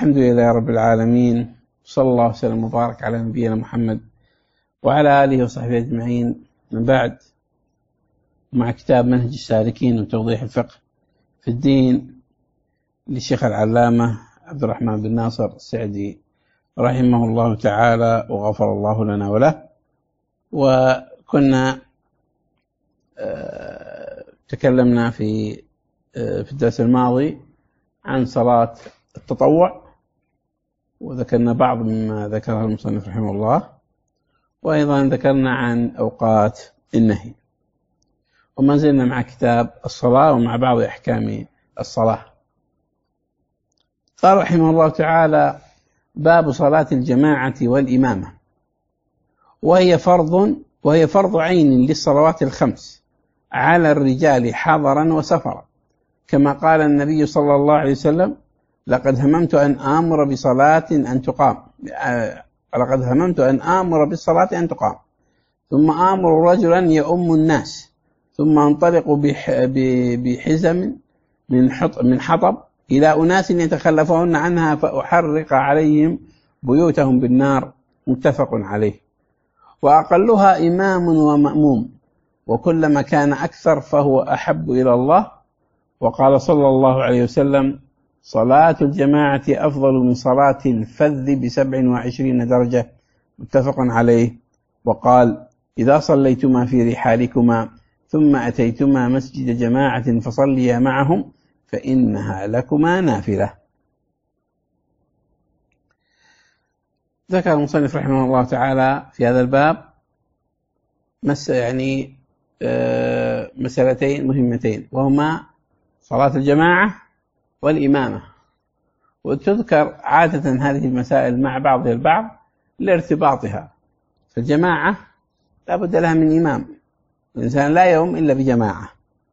الحمد لله رب العالمين، صلى الله وسلم وبارك على نبينا محمد وعلى آله وصحبه أجمعين. من بعد، مع كتاب منهج السالكين وتوضيح الفقه في الدين للشيخ العلامة عبد الرحمن بن ناصر السعدي رحمه الله تعالى وغفر الله لنا وله. وكنا تكلمنا في الدرس الماضي عن صلاة التطوع، وذكرنا بعض مما ذكره المصنف رحمه الله، وأيضا ذكرنا عن أوقات النهي، وما زلنا مع كتاب الصلاة ومع بعض أحكام الصلاة. قال رحمه الله تعالى: باب صلاة الجماعة والإمامة، وهي فرض عين للصلوات الخمس على الرجال حضرا وسفرا، كما قال النبي صلى الله عليه وسلم: لقد هممت أن آمر بالصلاة أن تقام ثم آمر رجلا يؤم الناس ثم انطلق بحزم من حطب إلى أناس يتخلفون عنها فأحرق عليهم بيوتهم بالنار. متفق عليه. وأقلها إمام ومأموم، وكلما كان أكثر فهو أحب إلى الله. وقال صلى الله عليه وسلم: صلاة الجماعة أفضل من صلاة الفذ ب27 درجة. متفق عليه. وقال: إذا صليتما في رحالكما ثم أتيتما مسجد جماعة فصليا معهم فإنها لكما نافلة. ذكر المصنف رحمه الله تعالى في هذا الباب مسألتين مهمتين، وهما صلاة الجماعة والإمامة. وتذكر عادة هذه المسائل مع بعضها البعض لارتباطها. فالجماعة لا بد لها من إمام، الإنسان لا يؤم إلا بجماعة.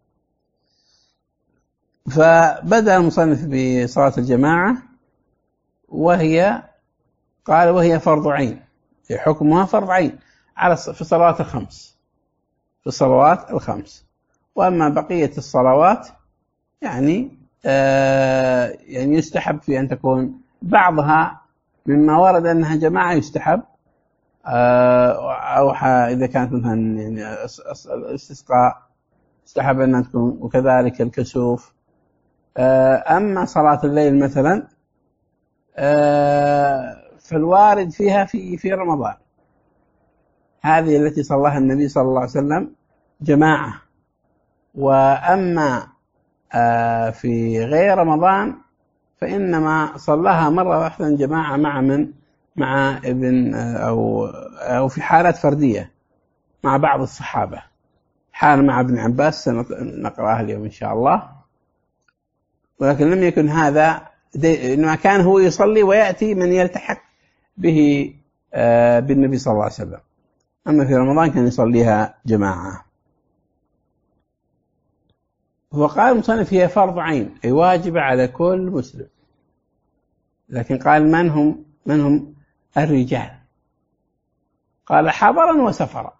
فبدأ المصنف بصلاة الجماعة، وهي فرض عين، حكمها فرض عين في الصلوات الخمس. وأما بقية الصلوات يعني يستحب في أن تكون بعضها مما ورد أنها جماعة يستحب، أو إذا كانت مثلا الاستسقاء يستحب أنها تكون، وكذلك الكسوف. أما صلاة الليل مثلا فالوارد فيها في رمضان، هذه التي صلاها النبي صلى الله عليه وسلم جماعة. وأما في غير رمضان فإنما صلاها مرة واحدة جماعة مع ابن أو في حالات فردية مع بعض الصحابة، حال مع ابن عباس سنقرأها اليوم إن شاء الله. ولكن لم يكن هذا، إنما كان هو يصلي ويأتي من يلتحق به بالنبي صلى الله عليه وسلم. أما في رمضان كان يصليها جماعة. وقال المصنف: هي فرض عين، أي واجبة على كل مسلم. لكن قال: من هم الرجال؟ قال: حضرا وسفرا.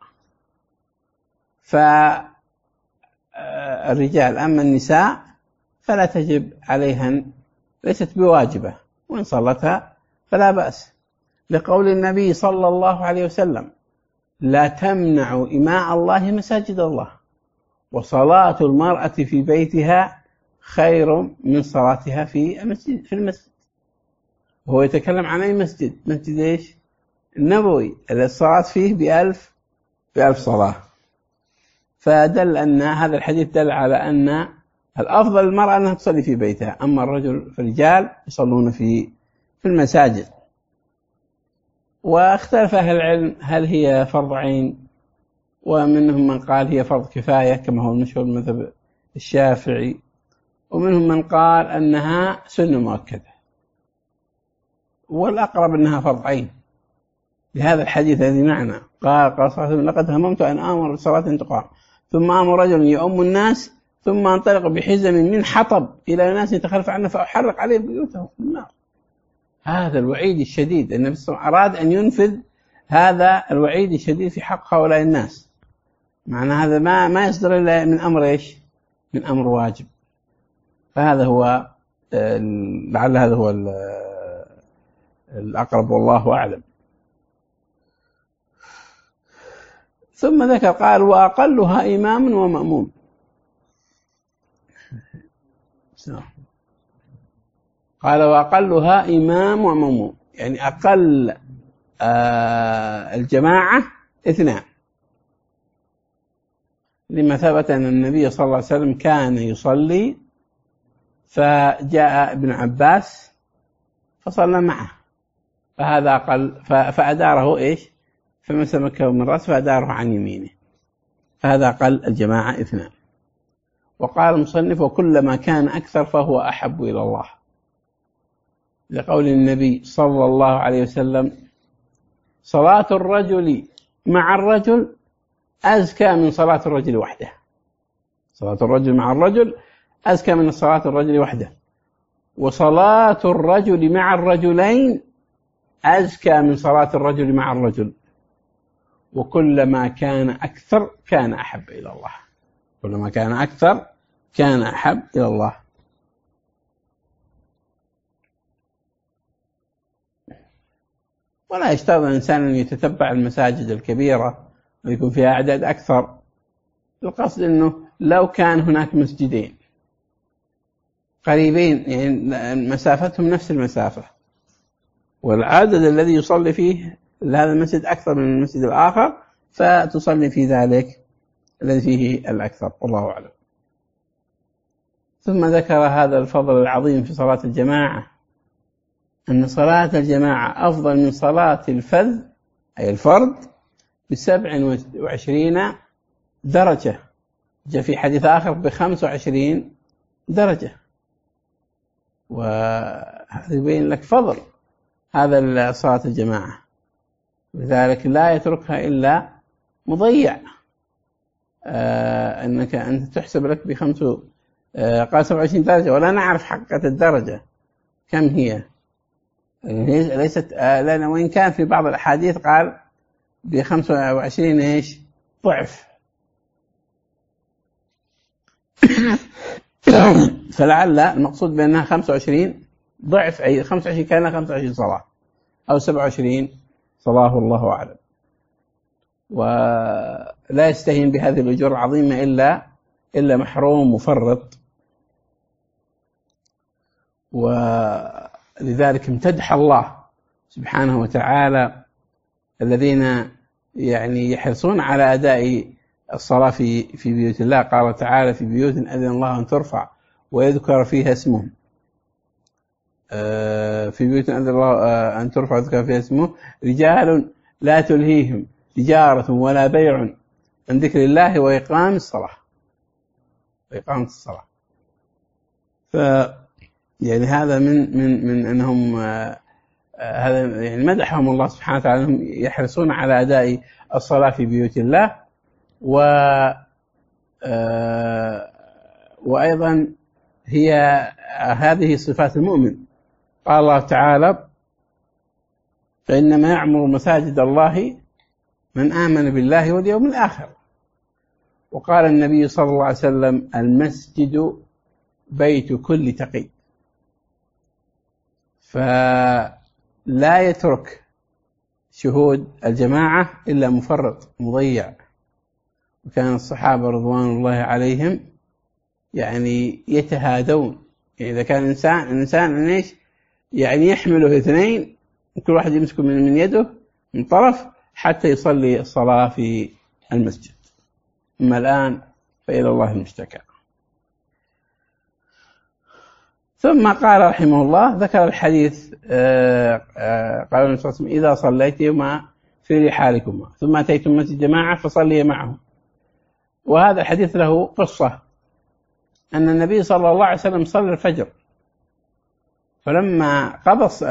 فالرجال. أما النساء فلا تجب عليهن، ليست بواجبة، وإن صلتها فلا بأس، لقول النبي صلى الله عليه وسلم: لا تمنعوا إماء الله مساجد الله، وصلاة المرأة في بيتها خير من صلاتها في المسجد. وهو يتكلم عن أي مسجد؟ مسجد إيش؟ النبوي، الصلاة فيه ب1000 صلاة. فدل أن هذا الحديث دل على أن الأفضل المرأة أنها تصلي في بيتها، أما الرجال يصلون في المساجد. واختلف أهل العلم هل هي فرض عين، ومنهم من قال هي فرض كفاية كما هو المشهور المذهب الشافعي، ومنهم من قال أنها سنة مؤكدة، والأقرب أنها فرض عين لهذا الحديث الذي معنا. قال صلى الله عليه وسلم: لقد هممت أن آمر بالصلاة أن تقام ثم آمر رجل يؤم الناس ثم انطلق بحزم من حطب إلى ناس يتخلف عنه فأحرق عليهم بيوتهم بالنار. هذا الوعيد الشديد، النبي صلى الله عليه وسلم أراد أن ينفذ هذا الوعيد الشديد في حق هؤلاء الناس. معنى هذا ما يصدر إلا من أمر إيش؟ من أمر واجب. فهذا هو لعل هذا هو الأقرب والله أعلم. ثم ذكر قال وأقلها إمام ومأموم. قال وأقلها إمام ومأموم، يعني أقل الجماعة 2، لما ثبت أن النبي صلى الله عليه وسلم كان يصلي فجاء ابن عباس فصلى معه، فهذا أقل، فأداره إيش؟ فمسكه من رأسه فأداره عن يمينه، فهذا أقل الجماعة 2. وقال المصنف وكلما كان أكثر فهو أحب إلى الله، لقول النبي صلى الله عليه وسلم صلاة الرجل مع الرجل أزكى من صلاة الرجل وحده. صلاة الرجل مع الرجل أزكى من صلاة الرجل وحده، وصلاة الرجل مع الرجلين أزكى من صلاة الرجل مع الرجل، وكلما كان أكثر كان أحب إلى الله. كلما كان أكثر كان أحب إلى الله. ولا يشترط الإنسان أن يتتبع المساجد الكبيرة ويكون فيها أعداد أكثر، القصد أنه لو كان هناك مسجدين قريبين يعني مسافتهم نفس المسافة، والعدد الذي يصلي فيه هذا المسجد أكثر من المسجد الآخر، فتصلي في ذلك الذي فيه الأكثر، والله أعلم. ثم ذكر هذا الفضل العظيم في صلاة الجماعة، أن صلاة الجماعة أفضل من صلاة الفذ أي الفرد ب27 درجة، جاء في حديث آخر ب25 درجة، وهذا يبين لك فضل هذا صلاة الجماعة، لذلك لا يتركها إلا مضيع. أنك أنت تحسب لك قال 27 درجة ولا نعرف حقيقة الدرجة كم هي، ليست لأن وإن كان في بعض الأحاديث قال ب25 إيش ضعف، فلعل المقصود بأنها 25 ضعف، أي 25 كان 25 صلاة أو 27 صلاة، الله أعلم. ولا يستهين بهذه الأجور العظيمة إلا محروم مفرط، ولذلك امتدح الله سبحانه وتعالى الذين يعني يحرصون على أداء الصلاة في بيوت الله. قال تعالى في بيوت أذن الله أن ترفع ويذكر فيها اسمه، في بيوت أذن الله أن ترفع ويذكر فيها اسمه رجال لا تلهيهم تجارة ولا بيع عن ذكر الله وإقام الصلاة. يعني هذا من أنهم هذا يعني مدحهم الله سبحانه وتعالى أنهم يحرصون على أداء الصلاة في بيوت الله. وأيضا هي هذه صفات المؤمن. قال الله تعالى فإنما يعمر مساجد الله من آمن بالله واليوم الآخر. وقال النبي صلى الله عليه وسلم المسجد بيت كل تقي، فلا يترك شهود الجماعة إلا مفرط مضيع. وكان الصحابة رضوان الله عليهم يعني يتهادون، يعني إذا كان الإنسان إيش يعني يحمله 2، كل واحد يمسك من يده من طرف حتى يصلي الصلاة في المسجد. أما الآن فإلى الله المشتكى. ثم قال رحمه الله ذكر الحديث قال النبي صلى الله عليه وسلم إذا صليتما في رحالكما ثم أتيتم مسجد جماعة فصلي معهم. وهذا الحديث له قصة، أن النبي صلى الله عليه وسلم صلى الفجر، فلما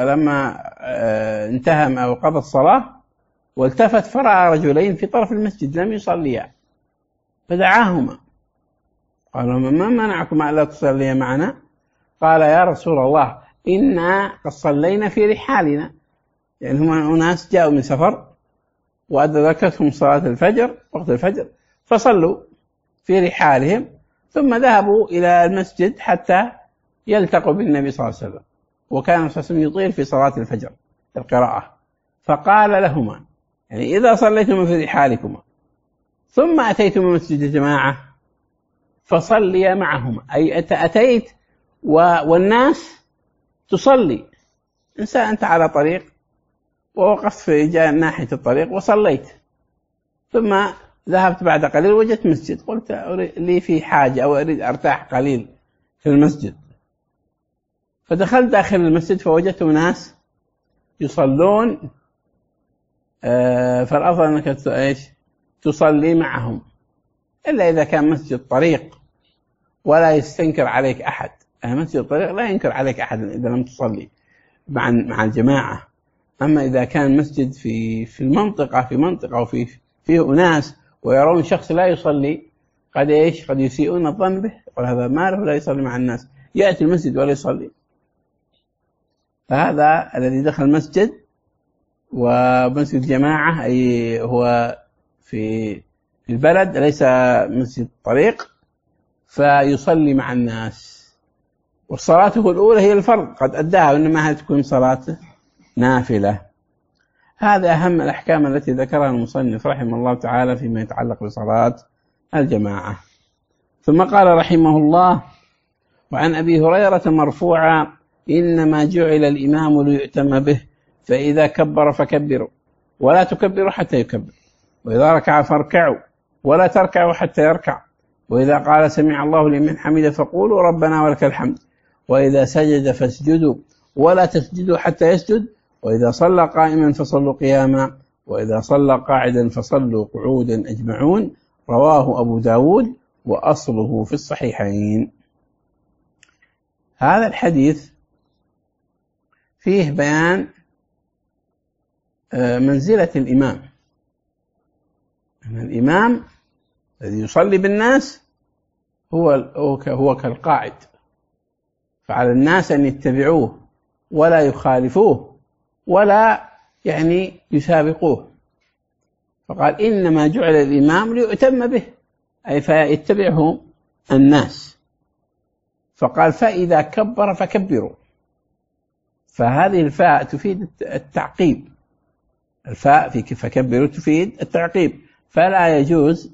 انتهى أو قضى الصلاة والتفت فرأى رجلين في طرف المسجد لم يصليا، فدعاهما قال لهما ما منعكما ألا تصليا معنا؟ قال يا رسول الله إنا قد صلينا في رحالنا، يعني هم أناس جاءوا من سفر وأدركتهم صلاة الفجر وقت الفجر فصلوا في رحالهم، ثم ذهبوا إلى المسجد حتى يلتقوا بالنبي صلى الله عليه وسلم. وكان صلى الله عليه وسلم يطيل في صلاة الفجر القراءة، فقال لهما يعني إذا صليتم في رحالكما ثم أتيتم مسجد جماعة فصلي معهما، أي أتيت والناس تصلي، إنسان أنت على طريق ووقفت في ناحية الطريق وصليت، ثم ذهبت بعد قليل وجدت مسجد، قلت لي في حاجة أو أريد أرتاح قليل في المسجد، فدخلت داخل المسجد فوجدت ناس يصلون، فالأفضل أنك تصلي معهم، إلا إذا كان مسجد طريق ولا يستنكر عليك أحد. مسجد الطريق لا ينكر عليك أحد إذا لم تصلي مع الجماعة. أما إذا كان مسجد في منطقة وفيه أناس ويرون شخص لا يصلي، قد يسيئون الظن به، يقول هذا ماله لا يصلي مع الناس، يأتي المسجد ولا يصلي. فهذا الذي دخل المسجد، ومسجد الجماعة أي هو في البلد ليس مسجد طريق، فيصلي مع الناس، وصلاته الأولى هي الفرض قد أداها، وإنما تكون صلاة نافلة. هذا أهم الأحكام التي ذكرها المصنف رحمه الله تعالى فيما يتعلق بصلاة الجماعة. ثم قال رحمه الله: وعن أبي هريرة مرفوعا: إنما جعل الإمام ليؤتم به، فإذا كبر فكبروا ولا تكبروا حتى يكبر، وإذا ركع فاركعوا ولا تركعوا حتى يركع، وإذا قال سمع الله لمن حمده فقولوا ربنا ولك الحمد، وإذا سجد فاسجدوا ولا تسجدوا حتى يسجد، وإذا صلى قائما فصلوا قياما، وإذا صلى قاعدا فصلوا قعودا أجمعون. رواه أبو داود وأصله في الصحيحين. هذا الحديث فيه بيان منزلة الإمام، أن الإمام الذي يصلي بالناس هو كالقاعد، فعلى الناس أن يتبعوه ولا يخالفوه ولا يسابقوه. فقال إنما جعل الإمام ليؤتم به، أي فيتبعه الناس. فقال فإذا كبر فكبروا، فهذه الفاء تفيد التعقيب، الفاء في فكبروا تفيد التعقيب، فلا يجوز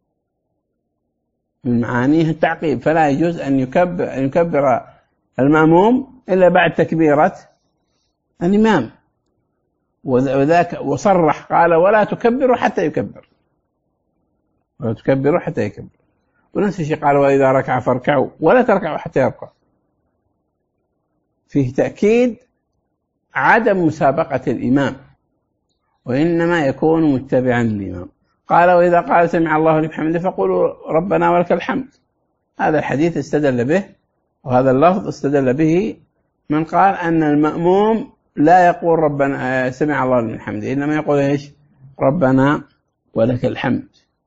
من معانيه التعقيب، فلا يجوز أن يكبر المأموم إلا بعد تكبيرة الإمام. وذاك وصرح قال ولا تكبروا حتى يكبر، ولا تكبروا حتى يكبر. ونفس الشيء قال وإذا ركع فاركعوا ولا تركعوا حتى يركع. فيه تأكيد عدم مسابقة الإمام، وإنما يكون متبعا للإمام. قال وإذا قال سمع الله لمن حمده فقولوا ربنا ولك الحمد. هذا الحديث استدل به، وهذا اللفظ استدل به من قال أن المأموم لا يقول ربنا سمع الله لمن حمده، إنما يقول ربنا ولك الحمد.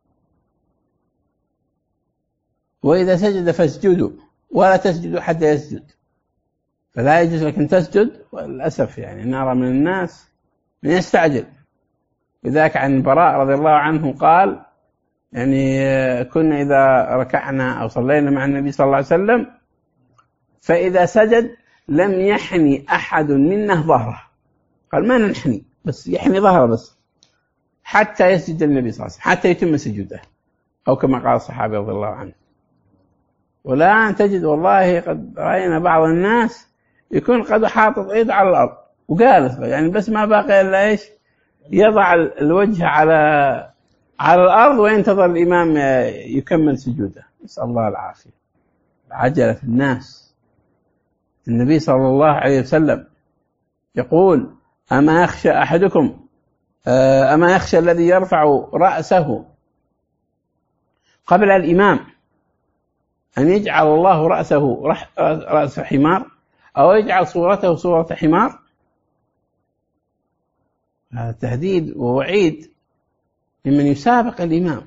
وإذا سجد فاسجدوا ولا تسجدوا حتى يسجد، فلا يجوز لك أن تسجد. وللأسف نرى من الناس من يستعجل. لذلك عن البراء رضي الله عنه قال كنا إذا ركعنا أو صلينا مع النبي صلى الله عليه وسلم فإذا سجد لم يحني أحد منا ظهره، قال ما ننحني بس يحني ظهره بس حتى يسجد النبي صلى الله عليه وسلم، حتى يتم سجوده، أو كما قال الصحابي رضي الله عنه. والآن تجد والله قد رأينا بعض الناس يكون قد حاطط إيد على الأرض وجالس، بس ما باقي إلا يضع الوجه على الأرض وينتظر الإمام يكمل سجوده. نسأل الله العافية. عجل في الناس. النبي صلى الله عليه وسلم يقول أما يخشى الذي يرفع رأسه قبل الإمام أن يجعل الله رأسه رأس حمار، أو يجعل صورته صورة حمار؟ هذا تهديد ووعيد لمن يسابق الإمام.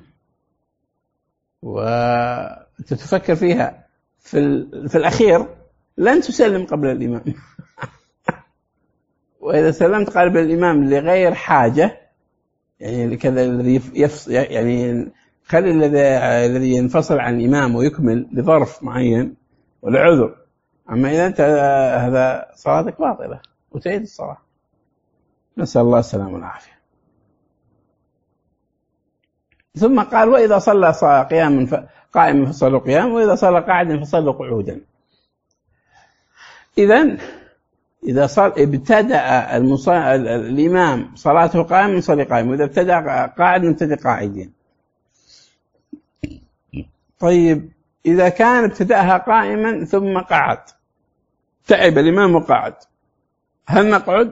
وتتفكر فيها في الأخير لن تسلم قبل الإمام. وإذا سلمت قبل الإمام لغير حاجة كذا الذي خلي الذي ينفصل عن الإمام ويكمل لظرف معين ولعذر. أما إذا أنت هذا صلاتك باطلة وتعيد الصلاة. نسأل الله السلامة والعافية. ثم قال وإذا صلى قائما فصلوا قياما، وإذا صلى قاعدا فصلوا قعودا. إذا ابتدأ الإمام صلاته قائما صلي قائما، وإذا ابتدأ قاعدا ابتدأ قاعدين. طيب إذا كان ابتدأها قائما ثم قعد، تعب الإمام وقعد، هل نقعد؟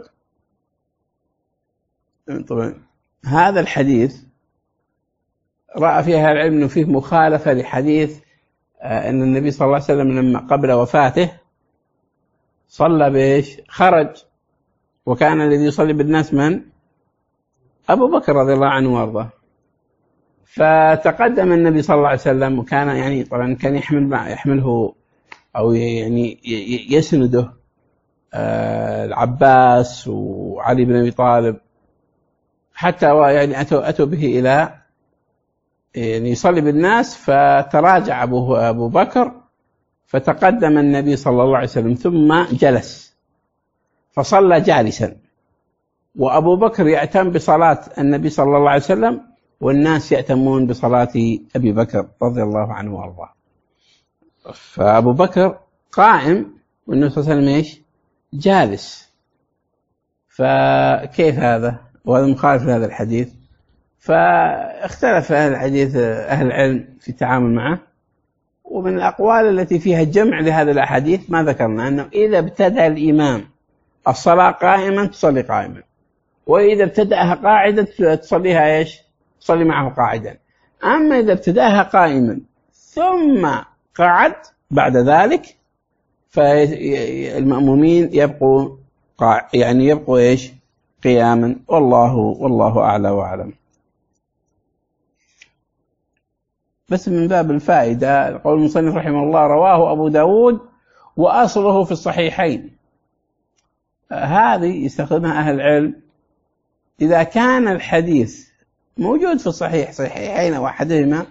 طبعا هذا الحديث رأى فيها العلم أنه فيه مخالفة لحديث أن النبي صلى الله عليه وسلم لما قبل وفاته صلى بإيش؟ خرج، وكان الذي يصلي بالناس من؟ أبو بكر رضي الله عنه وارضاه. فتقدم النبي صلى الله عليه وسلم، وكان يعني طبعا كان يحمله أو يعني يسنده العباس وعلي بن أبي طالب، حتى يعني أتوا به إلى يعني يصلي بالناس. فتراجع أبو بكر، فتقدم النبي صلى الله عليه وسلم ثم جلس فصلى جالسا، وأبو بكر يأتم بصلاة النبي صلى الله عليه وسلم، والناس يأتمون بصلاة أبي بكر رضي الله عنه وارضاه. فأبو بكر قائم والنبي صلى الله عليه وسلم إيش؟ جالس. فكيف هذا؟ وهذا مخالف لهذا الحديث. فاختلف أهل العلم في التعامل معه، ومن الأقوال التي فيها جمع لهذا الأحاديث ما ذكرنا، أنه إذا ابتدأ الإمام الصلاة قائما تصلي قائما، وإذا ابتدأها قاعدا تصليها إيش؟ تصلي معه قاعدا. أما إذا ابتدأها قائما ثم قعد بعد ذلك فالمأمومين يبقوا إيش؟ قياما. والله أعلى وأعلم. بس من باب الفائدة، قول المصنف رحمه الله رواه أبو داود وأصله في الصحيحين. هذه يستخدمها أهل العلم إذا كان الحديث موجود في صحيحين أو أحدهما،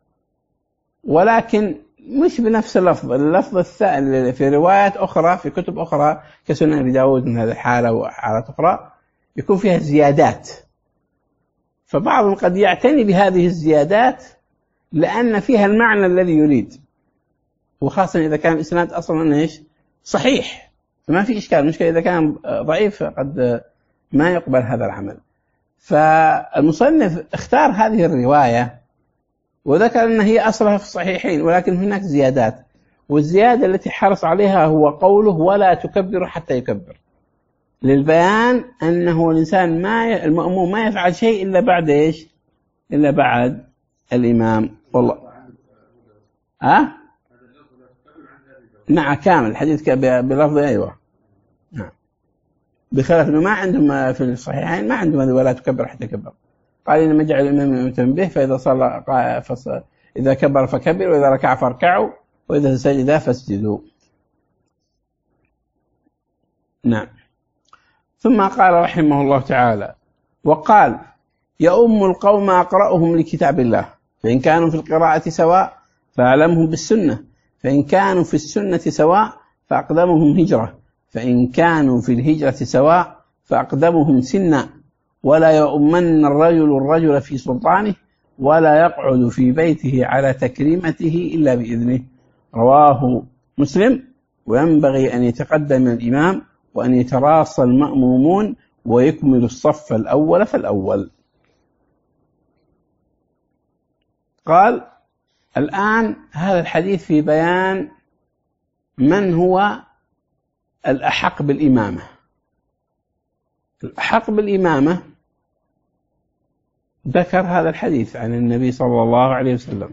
ولكن مش بنفس اللفظ الثاني في روايات أخرى في كتب أخرى كسنن أبي داود من هذه الحالة وحالات أخرى يكون فيها زيادات، فبعضهم قد يعتني بهذه الزيادات لأن فيها المعنى الذي يريد، وخاصة إذا كان الإسناد أصلا إيش؟ صحيح، فما في إشكال. المشكلة إذا كان ضعيف قد ما يقبل هذا العمل. فالمصنف اختار هذه الرواية وذكر أن هي أصلها في الصحيحين، ولكن هناك زيادات، والزيادة التي حرص عليها هو قوله ولا تكبر حتى يكبر، للبيان أنه الإنسان المأموم ما يفعل شيء إلا بعد إيش؟ إلا بعد الإمام. والله نعم كامل الحديث بلفظ أيوة نعم، بخلاف أنه ما عندهم في الصحيحين ما عندهم ولا تكبر حتى يكبر. قال إنما جعل الإمام يؤتم به، فإذا صلى إذا كبر فكبر، وإذا ركع فاركعوا، وإذا سجد فاسجدوا. نعم. ثم قال رحمه الله تعالى وقال يؤم القوم أقرأهم لكتاب الله، فإن كانوا في القراءة سواء فأعلمهم بالسنة، فإن كانوا في السنة سواء فأقدمهم هجرة، فإن كانوا في الهجرة سواء فأقدمهم سنا، ولا يؤمن الرجل في سلطانه، ولا يقعد في بيته على تكريمته إلا بإذنه. رواه مسلم. وينبغي أن يتقدم الإمام وأن يتراص المأمومون ويكمل الصف الأول فالأول. قال الآن هذا الحديث في بيان من هو الأحق بالإمامة. الأحق بالإمامة ذكر هذا الحديث عن النبي صلى الله عليه وسلم،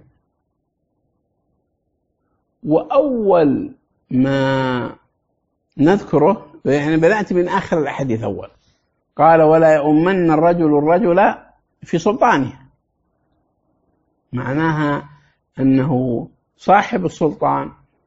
وأول ما نذكره يعني بدأت من آخر الحديث أول، قال ولا يؤمن الرجل في سلطانه، معناها أنه صاحب السلطان،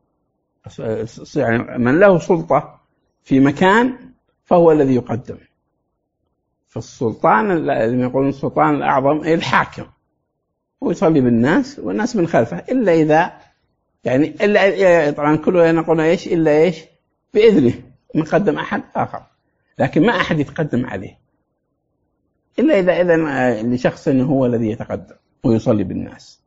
يعني من له سلطة في مكان فهو الذي يقدم. فالسلطان الذي يقولون السلطان الأعظم أي الحاكم، ويصلي بالناس والناس من خلفه، إلا إذا يعني إلا طبعا كله نقول إيش إلا إيش بإذنه، مقدم أحد آخر، لكن ما أحد يتقدم عليه. إلا إذا إذن لشخص هو الذي يتقدم ويصلي بالناس.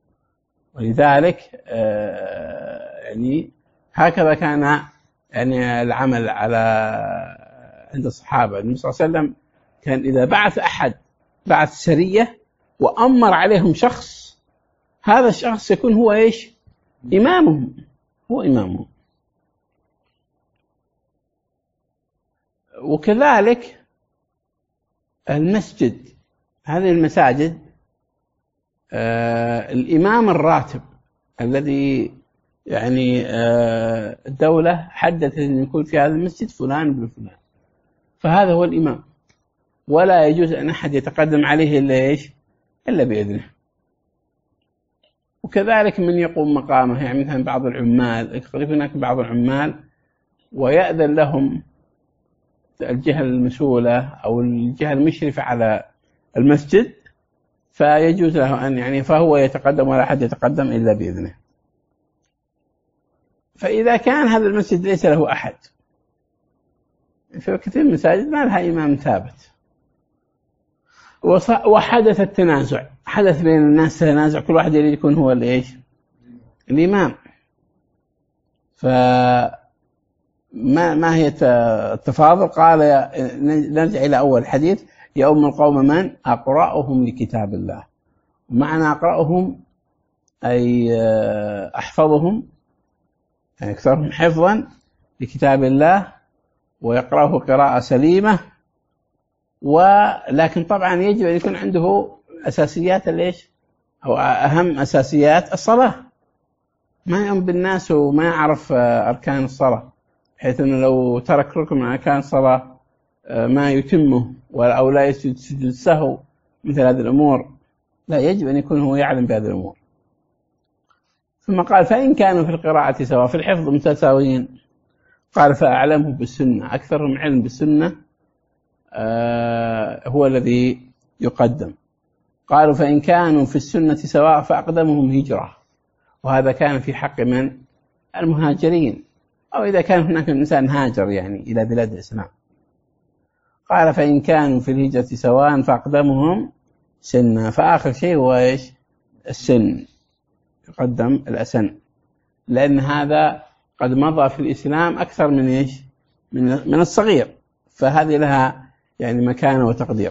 ولذلك يعني هكذا كان يعني العمل على عند الصحابة. النبي صلى الله عليه وسلم كان إذا بعث سرية وأمر عليهم شخص، هذا الشخص يكون هو إيش؟ إمامهم، هو إمامهم. وكذلك المسجد، هذه المساجد الإمام الراتب الذي يعني الدولة حددت أن يكون في هذا المسجد فلان بن فلان، فهذا هو الإمام، ولا يجوز أن أحد يتقدم عليه إلا إيش؟ إلا بإذنه. وكذلك من يقوم مقامه، يعني مثلا بعض العمال، يختلف هناك بعض العمال ويأذن لهم الجهة المسؤولة أو الجهة المشرفة على المسجد، فيجوز له أن يعني فهو يتقدم ولا أحد يتقدم إلا بإذنه. فإذا كان هذا المسجد ليس له أحد، في كثير من المساجد ما لها إمام ثابت، وحدث التنازع، حدث بين الناس تنازع، كل واحد يريد يكون هو الإيش؟ الإمام. ما هي التفاضل؟ قال نرجع إلى أول حديث: يؤم القوم من؟ أقرأهم لكتاب الله. ومعنى أقرأهم أي أحفظهم، يعني أكثرهم حفظا لكتاب الله ويقرأه قراءة سليمة. ولكن طبعا يجب أن يكون عنده أساسيات الإيش؟ أو أهم أساسيات الصلاة. ما يؤم بالناس وما يعرف أركان الصلاة، حيث أنه لو ترك ركن من أركان الصلاة ما يتمه، أو لا يسجد السهو، مثل هذه الأمور. لا، يجب أن يكون هو يعلم بهذه الأمور. ثم قال: فإن كانوا في القراءة سواء، في الحفظ متساويين. قال: فأعلمه بالسنة، أكثرهم علم بالسنة هو الذي يقدم. قالوا: فإن كانوا في السنة سواء فأقدمهم هجرة. وهذا كان في حق من؟ المهاجرين، أو إذا كان هناك إنسان هاجر يعني إلى بلاد الإسلام. قال: فإن كانوا في الهجرة سواء فأقدمهم سنا. فآخر شيء هو إيش؟ السن، يقدم الأسن، لأن هذا قد مضى في الإسلام أكثر من إيش؟ من الصغير، فهذه لها يعني مكانة وتقدير.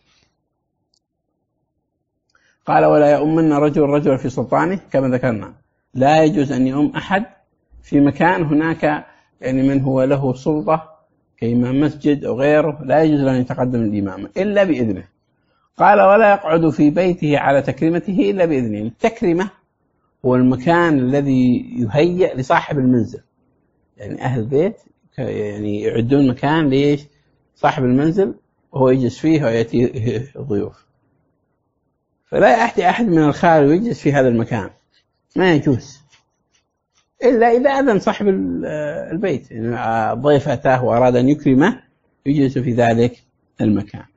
قال: ولا يؤمن رجل في سلطانه، كما ذكرنا، لا يجوز أن يؤم أحد في مكان هناك يعني من هو له سلطة كإمام مسجد أو غيره، لا يجوز له أن يتقدم الإمامة إلا بإذنه. قال: ولا يقعد في بيته على تكريمته إلا بإذنه. التكريمة هو المكان الذي يهيأ لصاحب المنزل، يعني أهل البيت يعني يعدون مكان ليش؟ صاحب المنزل، وهو يجلس فيه ويأتي ضيوف. فلا يأتي أحد من الخارج ويجلس في هذا المكان، ما يجوز إلا إذا أذن صاحب البيت، يعني ضيف أتاه وأراد أن يكرمه يجلس في ذلك المكان.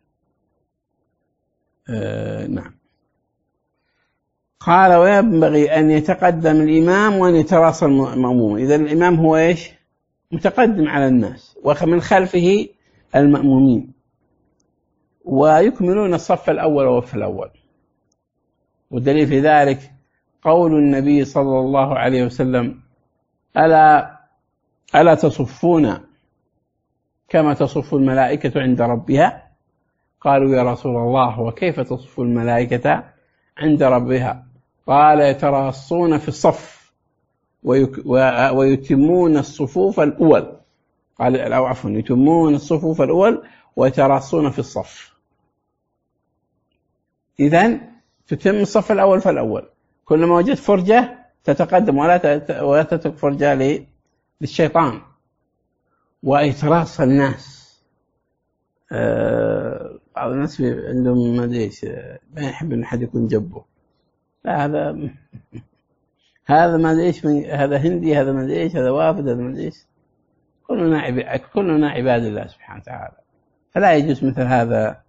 نعم. قال: وينبغي أن يتقدم الإمام وأن يتراصى المأموم. إذا الإمام هو إيش؟ متقدم على الناس، ومن خلفه المأمومين، ويكملون الصف الأول والصف الأول. والدليل في ذلك قول النبي صلى الله عليه وسلم: ألا تصفون كما تصف الملائكة عند ربها؟ قالوا: يا رسول الله، وكيف تصف الملائكة عند ربها؟ قال: يتراصون في الصف ويتمون الصفوف الأول. قال: أو عفوا، يتمون الصفوف الأول ويتراصون في الصف. إذن تتم الصف الأول فالأول، كلما وجدت فرجة تتقدم ولا تترك فرجة للشيطان. ويتراصى الناس، بعض الناس عندهم ما ما يحب أن أحد يكون جنبه. لا، هذا ما ايش، هذا هندي، هذا ما ايش، هذا وافد، هذا ما ايش. كلنا عباد الله سبحانه وتعالى، فلا يجوز مثل هذا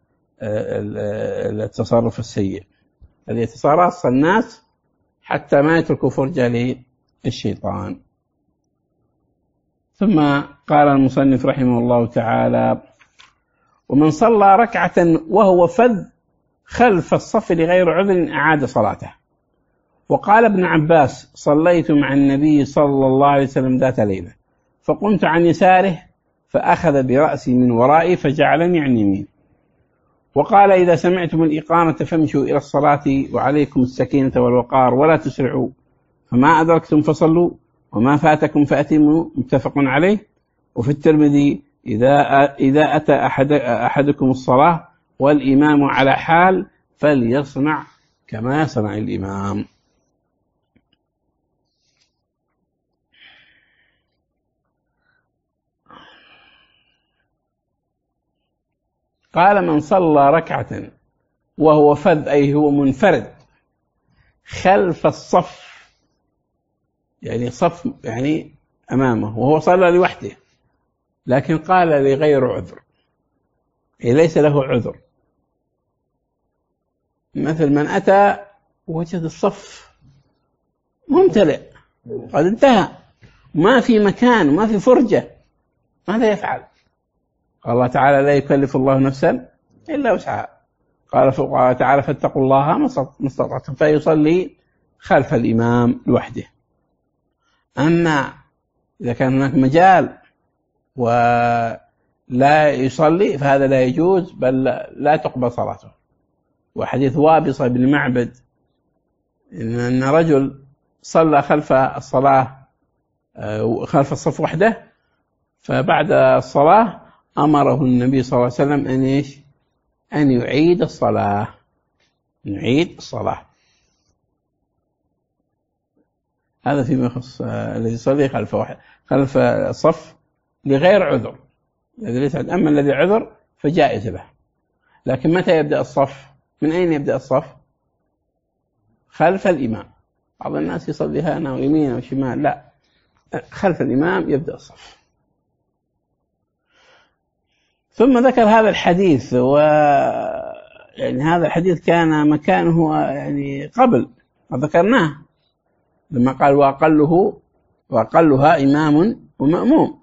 التصرف السيء الذي يتراصى الناس حتى ما يتركوا فرجة للشيطان. ثم قال المصنف رحمه الله تعالى: ومن صلى ركعة وهو فذ خلف الصف لغير عذر أعاد صلاته. وقال ابن عباس: صليت مع النبي صلى الله عليه وسلم ذات ليلة فقمت عن يساره فأخذ برأسي من ورائي فجعلني عن يمين. وقال: إذا سمعتم الإقامة فامشوا إلى الصلاة وعليكم السكينة والوقار ولا تسرعوا، فما أدركتم فصلوا وما فاتكم فأتموا، متفق عليه. وفي الترمذي: إذا أتى أحدكم الصلاة والإمام على حال فليصنع كما يصنع الإمام. قال: من صلى ركعة وهو فذ، أي هو منفرد، خلف الصف، يعني صف يعني أمامه، وهو صلى لوحده، لكن قال لغير عذر، يعني ليس له عذر، مثل من أتى وجد الصف ممتلئ قد انتهى، ما في مكان وما في فرجة، ماذا يفعل؟ قال الله تعالى: لا يكلف الله نفسا إلا وسعها. قال تعالى: فاتقوا الله ما استطعتم، فيصلي خلف الإمام لوحده. أما إذا كان هناك مجال ولا يصلي فهذا لا يجوز، بل لا تقبل صلاته. وحديث وابصة بن معبد إن رجل صلى خلف الصلاة خلف الصف وحده، فبعد الصلاة أمره النبي صلى الله عليه وسلم أن يعيد الصلاة، هذا فيما يخص الذي يصلي خلف الصف لغير عذر، أما الذي عذر فجائز له. لكن متى يبدأ الصف؟ من أين يبدأ الصف؟ خلف الإمام. بعض الناس يصلي هنا ويمين وشمال، لا، خلف الإمام يبدأ الصف. ثم ذكر هذا الحديث، يعني هذا الحديث كان مكانه يعني قبل وذكرناه لما قال: وأقلها إمام ومأموم.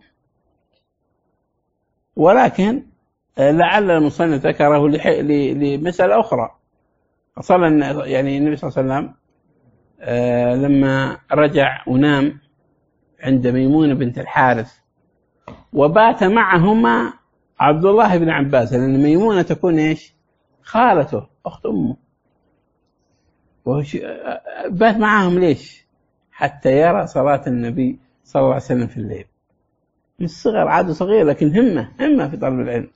ولكن لعل المصنف ذكره لمسألة أخرى. يعني النبي صلى الله عليه وسلم لما رجع ونام عند ميمونة بنت الحارث، وبات معهما عبد الله بن عباس، لأن ميمونة تكون خالته أخت أمه، بات معهم ليش؟ حتى يرى صلاة النبي صلى الله عليه وسلم في الليل. من الصغر، عاد صغير لكن همة في طلب العلم.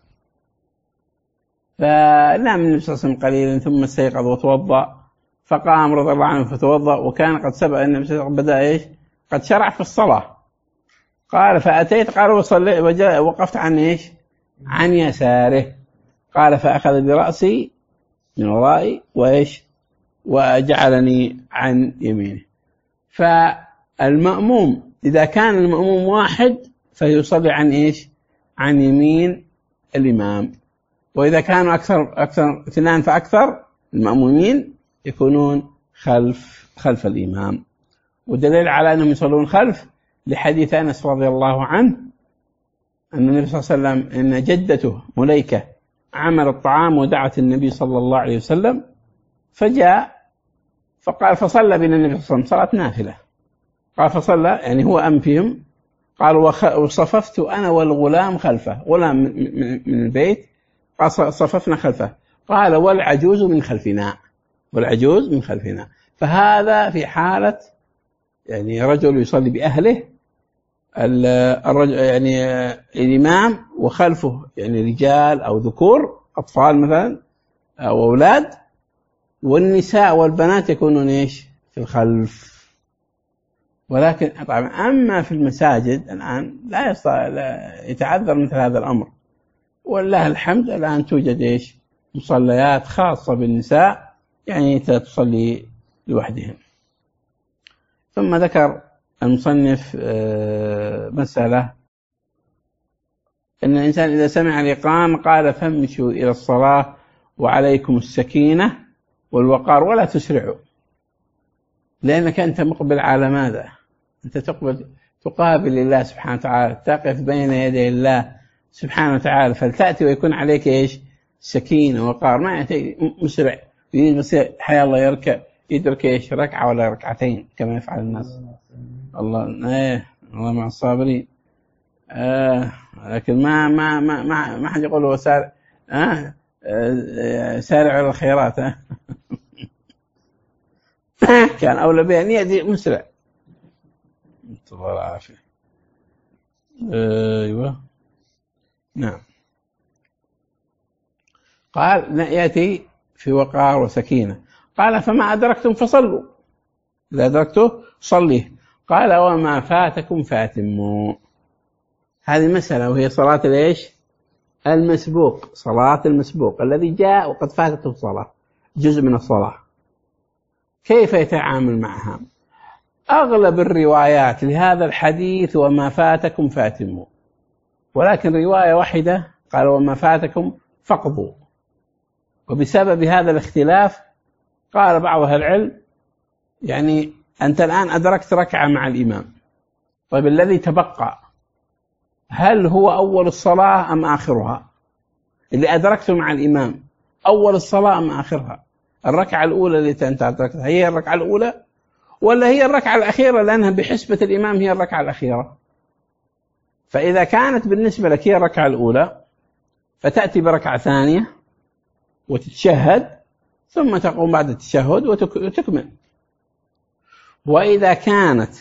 فنام النبي صلى الله عليه وسلم قليلا ثم استيقظ وتوضأ، فقام رضي الله عنه فتوضأ، وكان قد سبق النبي صلى الله عليه وسلم بدأ قد شرع في الصلاة. قال: فأتيت، قال: وقفت عن يساره. قال: فأخذ برأسي من ورائي وجعلني عن يمينه. فالمأموم إذا كان المأموم واحد فيصلي عن يمين الإمام، وإذا كانوا أكثر اثنان فأكثر المأمومين يكونون خلف الإمام. ودليل على أنهم يصلون خلف لحديث أنس رضي الله عنه أن النبي صلى الله عليه وسلم أن جدته مليكة عمل الطعام ودعت النبي صلى الله عليه وسلم، فجاء فقال فصلى بنا النبي صلى الله عليه وسلم صلاة نافلة. قال فصلى يعني هو أم فيهم. قال: وصففت أنا والغلام خلفه، غلام من البيت، قال صففنا خلفه. قال: والعجوز من خلفنا. فهذا في حالة يعني رجل يصلي بأهله، الرجل يعني الإمام وخلفه يعني رجال أو ذكور، أطفال مثلا أو أولاد، والنساء والبنات يكونون في الخلف. ولكن طبعا أما في المساجد الآن لا يتعذر مثل هذا الأمر، والله الحمد الآن توجد مصليات خاصة بالنساء يعني تصلي لوحدهم. ثم ذكر المصنف مسألة أن الإنسان إذا سمع الإقامة قال: فامشوا إلى الصلاة وعليكم السكينة والوقار ولا تسرعوا. لأنك أنت مقبل على ماذا؟ أنت تقابل الله سبحانه وتعالى، تقف بين يدي الله سبحانه وتعالى، فلتأتي ويكون عليك إيش؟ سكينة وقار، ما يأتي مسرع يصير حيا الله يركع يدرك إيش؟ ركعة ولا ركعتين كما يفعل الناس. الله الله مع الصابرين. لكن ما حد يقول هو سارع سارع على الخيرات. كان أولى بها أن يأتي مسرع. الله العافية. أيوة نعم. قال يأتي في وقار وسكينة. قال فما أدركتم فصلوا، إذا أدركته صليه. قال وما فاتكم فاتموا. هذه مسألة وهي صلاة الإيش؟ المسبوق، صلاة المسبوق الذي جاء وقد فاتته الصلاة، جزء من الصلاة، كيف يتعامل معها؟ أغلب الروايات لهذا الحديث وما فاتكم فاتموا، ولكن رواية واحدة قال وما فاتكم فاقضوا. وبسبب هذا الاختلاف قال بعض أهل العلم يعني أنت الآن أدركت ركعة مع الإمام، طيب الذي تبقى هل هو أول الصلاة أم آخرها؟ اللي أدركته مع الإمام أول الصلاة أم آخرها؟ الركعة الأولى التي أنت أدركتها هي الركعة الأولى ولا هي الركعة الأخيرة، لأنها بحسبة الإمام هي الركعة الأخيرة؟ فإذا كانت بالنسبة لك هي الركعة الأولى فتأتي بركعة ثانية وتتشهد ثم تقوم بعد التشهد وتكمل. وإذا كانت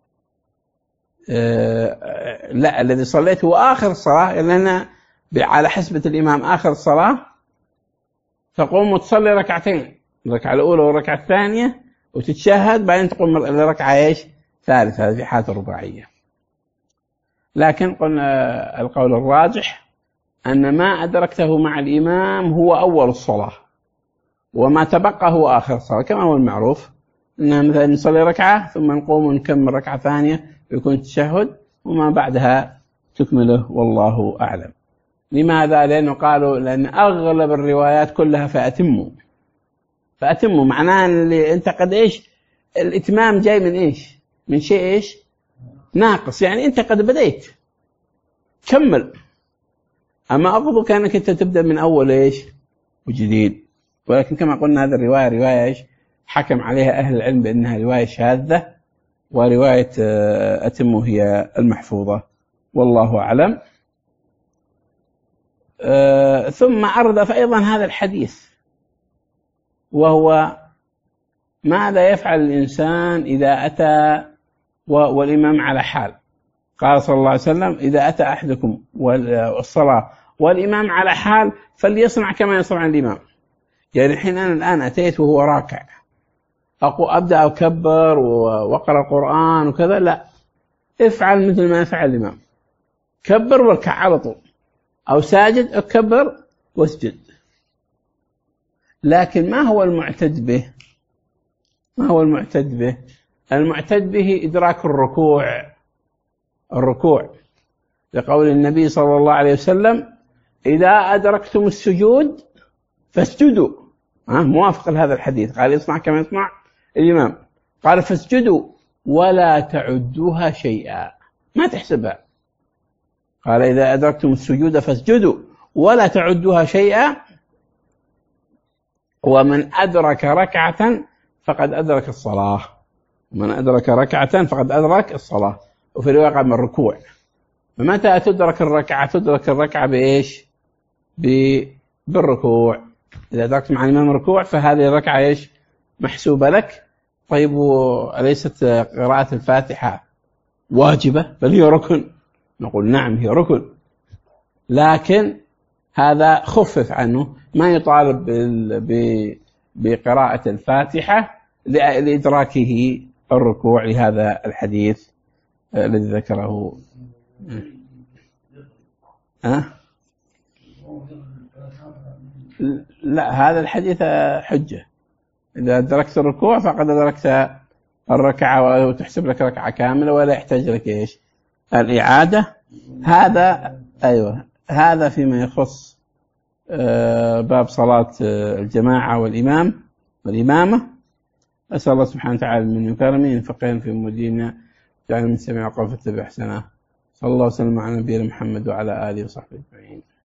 لا الذي صليته هو آخر الصلاة، لأن على حسبة الإمام آخر الصلاة، تقوم وتصلي ركعتين، الركعة الأولى والركعة الثانية وتتشهد، بعدين تقوم الركعة إيش؟ ثالثة، هذه في حالة الرباعية. لكن قلنا القول الراجح أن ما أدركته مع الإمام هو أول الصلاة، وما تبقى هو آخر الصلاة، كما هو المعروف أن مثلا نصلي ركعة ثم نقوم ونكمل ركعة ثانية ويكون التشهد وما بعدها تكمله، والله أعلم. لماذا؟ لأنه قالوا لأن أغلب الروايات كلها فأتموا معناه اللي أنت قد إيش؟ الإتمام جاي من إيش؟ من شيء إيش؟ ناقص، يعني أنت قد بديت كمل. أما أفضل كأنك أنت تبدأ من أول إيش؟ وجديد. ولكن كما قلنا هذه الرواية رواية إيش؟ حكم عليها أهل العلم بأنها رواية شاذة، ورواية أتموا هي المحفوظة، والله أعلم. ثم أردف أيضا هذا الحديث، وهو ماذا يفعل الإنسان إذا أتى والإمام على حال. قال صلى الله عليه وسلم إذا أتى أحدكم والصلاة والإمام على حال فليصنع كما يصنع الإمام. يعني الحين أنا الآن أتيت وهو راكع، أبدأ أكبر وأقرأ القرآن وكذا، لا، افعل مثل ما يفعل الإمام، كبر واركع على طول، أو ساجد أكبر واسجد. لكن ما هو المعتد به؟ ما هو المعتد به؟ المعتد به إدراك الركوع، لقول النبي صلى الله عليه وسلم إذا أدركتم السجود فاسجدوا، موافق لهذا الحديث، قال يصنع كما يصنع الإمام، قال فاسجدوا ولا تعدوها شيئا، ما تحسبها. قال إذا أدركتم السجود فاسجدوا ولا تعدوها شيئا، ومن أدرك ركعة فقد أدرك الصلاة، من أدرك ركعة فقد أدرك الصلاة. وفي رواية قال من الركوع. فمتى تدرك الركعة؟ تدرك الركعة بإيش؟ بالركوع. إذا أدركت مع الإمام الركوع فهذه الركعة إيش؟ محسوبة لك. طيب أليست قراءة الفاتحة واجبة بل هي ركن؟ نقول نعم هي ركن، لكن هذا خفف عنه، ما يطالب بقراءة الفاتحة لإدراكه الركوع، لهذا الحديث الذي ذكره. لا، هذا الحديث حجة، إذا أدركت الركوع فقد أدركت الركعة وتحسب لك ركعة كاملة ولا يحتاج لك إيش؟ الإعادة. هذا أيوة، هذا فيما يخص باب صلاة الجماعة والإمامة. أسأل الله سبحانه وتعالى من كرمه ينفقهنا في أمور ديننا، جعل من سمع وقال فاتبع أحسنه. صلى الله وسلم على نبينا محمد وعلى آله وصحبه أجمعين.